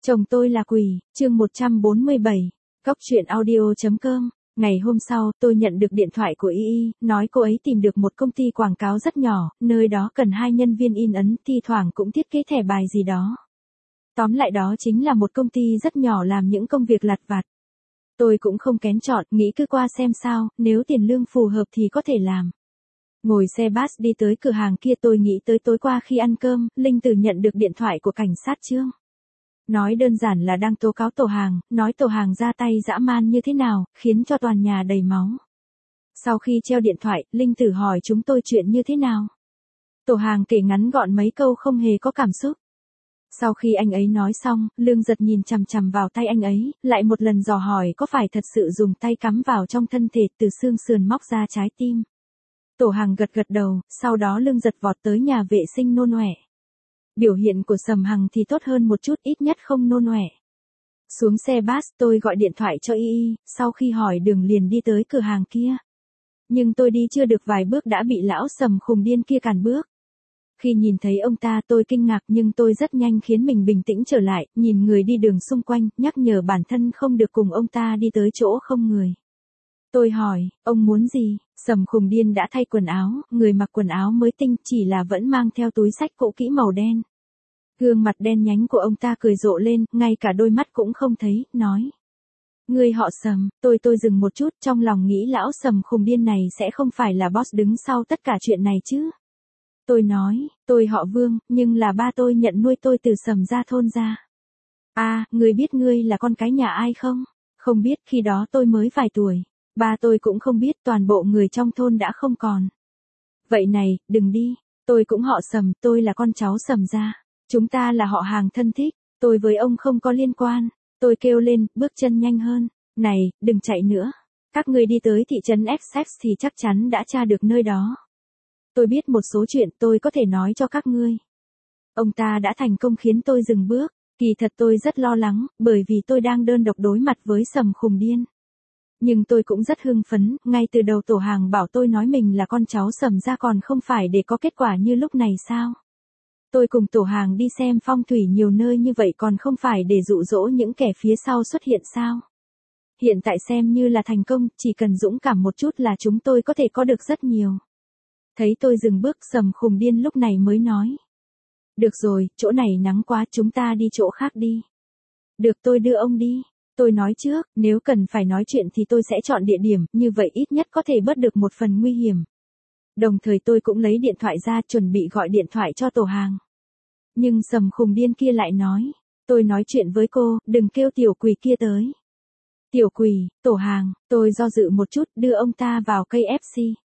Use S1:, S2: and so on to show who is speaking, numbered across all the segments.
S1: Chồng tôi là quỷ, chương 147, Cóc truyện audio.com. Ngày hôm sau, tôi nhận được điện thoại của Y, nói cô ấy tìm được một công ty quảng cáo rất nhỏ, nơi đó cần 2 nhân viên in ấn, thi thoảng cũng thiết kế thẻ bài gì đó. Tóm lại đó chính là một công ty rất nhỏ làm những công việc lặt vặt. Tôi cũng không kén chọn, nghĩ cứ qua xem sao, nếu tiền lương phù hợp thì có thể làm. Ngồi xe bus đi tới cửa hàng kia, tôi nghĩ tới tối qua khi ăn cơm, Linh Tử nhận được điện thoại của cảnh sát Trương. Nói đơn giản là đang tố cáo tổ hàng, nói tổ hàng ra tay dã man như thế nào, khiến cho toàn nhà đầy máu. Sau khi treo điện thoại, Linh Tử hỏi chúng tôi chuyện như thế nào. Tổ hàng kể ngắn gọn mấy câu không hề có cảm xúc. Sau khi anh ấy nói xong, Lương Giật nhìn chằm chằm vào tay anh ấy, lại một lần dò hỏi có phải thật sự dùng tay cắm vào trong thân thể từ xương sườn móc ra trái tim. Tổ hàng gật gật đầu, sau đó Lương Giật vọt tới nhà vệ sinh nôn ọe. Biểu hiện của Sầm Hằng thì tốt hơn một chút, ít nhất không nôn ọe. Xuống xe bus, tôi gọi điện thoại cho Y, sau khi hỏi đường liền đi tới cửa hàng kia. Nhưng tôi đi chưa được vài bước đã bị lão Sầm khùng điên kia cản bước. Khi nhìn thấy ông ta tôi kinh ngạc, nhưng tôi rất nhanh khiến mình bình tĩnh trở lại, nhìn người đi đường xung quanh, nhắc nhở bản thân không được cùng ông ta đi tới chỗ không người. Tôi hỏi, ông muốn gì? Sầm khùng điên đã thay quần áo, người mặc quần áo mới tinh, chỉ là vẫn mang theo túi xách cũ kỹ màu đen. Gương mặt đen nhánh của ông ta cười rộ lên, ngay cả đôi mắt cũng không thấy, nói. Người họ Sầm, tôi dừng một chút, trong lòng nghĩ lão Sầm khùng điên này sẽ không phải là boss đứng sau tất cả chuyện này chứ. Tôi nói, tôi họ Vương, nhưng là ba tôi nhận nuôi tôi từ Sầm gia thôn ra. À, người biết ngươi là con cái nhà ai không? Không biết, khi đó tôi mới vài tuổi. Ba tôi cũng không biết, toàn bộ người trong thôn đã không còn. Vậy này, đừng đi, tôi cũng họ Sầm, tôi là con cháu Sầm gia. Chúng ta là họ hàng thân thích, tôi với ông không có liên quan. Tôi kêu lên, bước chân nhanh hơn. Này, đừng chạy nữa. Các ngươi đi tới thị trấn Essex thì chắc chắn đã tra được nơi đó. Tôi biết một số chuyện tôi có thể nói cho các ngươi. Ông ta đã thành công khiến tôi dừng bước. Kỳ thật tôi rất lo lắng, bởi vì tôi đang đơn độc đối mặt với Sầm khùng điên. Nhưng tôi cũng rất hưng phấn, ngay từ đầu tổ hàng bảo tôi nói mình là con cháu Sầm gia còn không phải để có kết quả như lúc này sao? Tôi cùng tổ hàng đi xem phong thủy nhiều nơi như vậy còn không phải để dụ dỗ những kẻ phía sau xuất hiện sao? Hiện tại xem như là thành công, chỉ cần dũng cảm một chút là chúng tôi có thể có được rất nhiều. Thấy tôi dừng bước, Sầm khùng điên lúc này mới nói. Được rồi, chỗ này nắng quá, chúng ta đi chỗ khác đi. Được, tôi đưa ông đi. Tôi nói trước, nếu cần phải nói chuyện thì tôi sẽ chọn địa điểm, như vậy ít nhất có thể bớt được một phần nguy hiểm. Đồng thời tôi cũng lấy điện thoại ra chuẩn bị gọi điện thoại cho tổ hàng. Nhưng Sầm khùng điên kia lại nói. Tôi nói chuyện với cô, đừng kêu tiểu quỷ kia tới. Tiểu quỷ, tổ hàng, tôi do dự một chút, đưa ông ta vào KFC.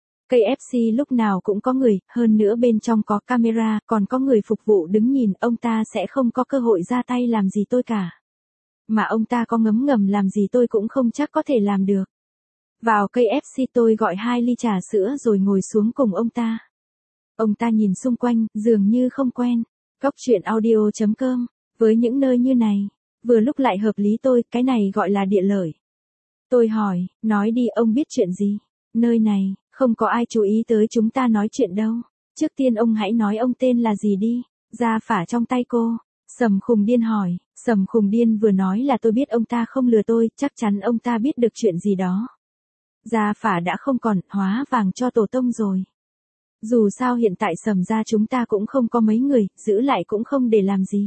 S1: KFC lúc nào cũng có người, hơn nữa bên trong có camera, còn có người phục vụ đứng nhìn, ông ta sẽ không có cơ hội ra tay làm gì tôi cả. Mà ông ta có ngấm ngầm làm gì tôi cũng không chắc có thể làm được. Vào KFC tôi gọi 2 ly trà sữa rồi ngồi xuống cùng ông ta. Ông ta nhìn xung quanh, dường như không quen. Cóc truyện audio.com, với những nơi như này, vừa lúc lại hợp lý tôi, cái này gọi là địa lợi. Tôi hỏi, nói đi, ông biết chuyện gì? Nơi này, không có ai chú ý tới chúng ta nói chuyện đâu. Trước tiên ông hãy nói ông tên là gì đi. Gia phả trong tay cô. Sầm khùng điên hỏi. Sầm khùng điên vừa nói là tôi biết ông ta không lừa tôi, chắc chắn ông ta biết được chuyện gì đó. Gia phả đã không còn, hóa vàng cho tổ tông rồi. Dù sao hiện tại Sầm gia chúng ta cũng không có mấy người, giữ lại cũng không để làm gì.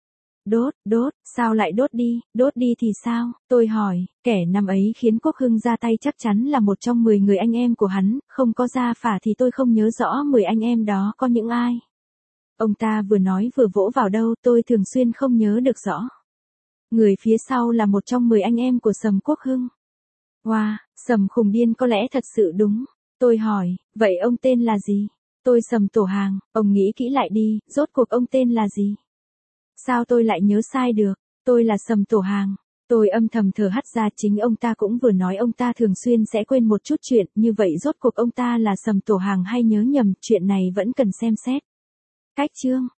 S1: Đốt, sao lại đốt đi thì sao? Tôi hỏi, kẻ năm ấy khiến Quốc Hưng ra tay chắc chắn là một trong 10 người anh em của hắn, không có gia phả thì tôi không nhớ rõ 10 anh em đó có những ai. Ông ta vừa nói vừa vỗ vào đâu, tôi thường xuyên không nhớ được rõ. Người phía sau là một trong 10 anh em của Sầm Quốc Hưng. Wow, Sầm khùng điên có lẽ thật sự đúng. Tôi hỏi, vậy ông tên là gì? Tôi Sầm tổ hàng, ông nghĩ kỹ lại đi, rốt cuộc ông tên là gì? Sao tôi lại nhớ sai được? Tôi là Sầm tổ hàng. Tôi âm thầm thở hắt ra, chính ông ta cũng vừa nói ông ta thường xuyên sẽ quên một chút chuyện, như vậy rốt cuộc ông ta là Sầm tổ hàng hay nhớ nhầm, chuyện này vẫn cần xem xét. Cách chương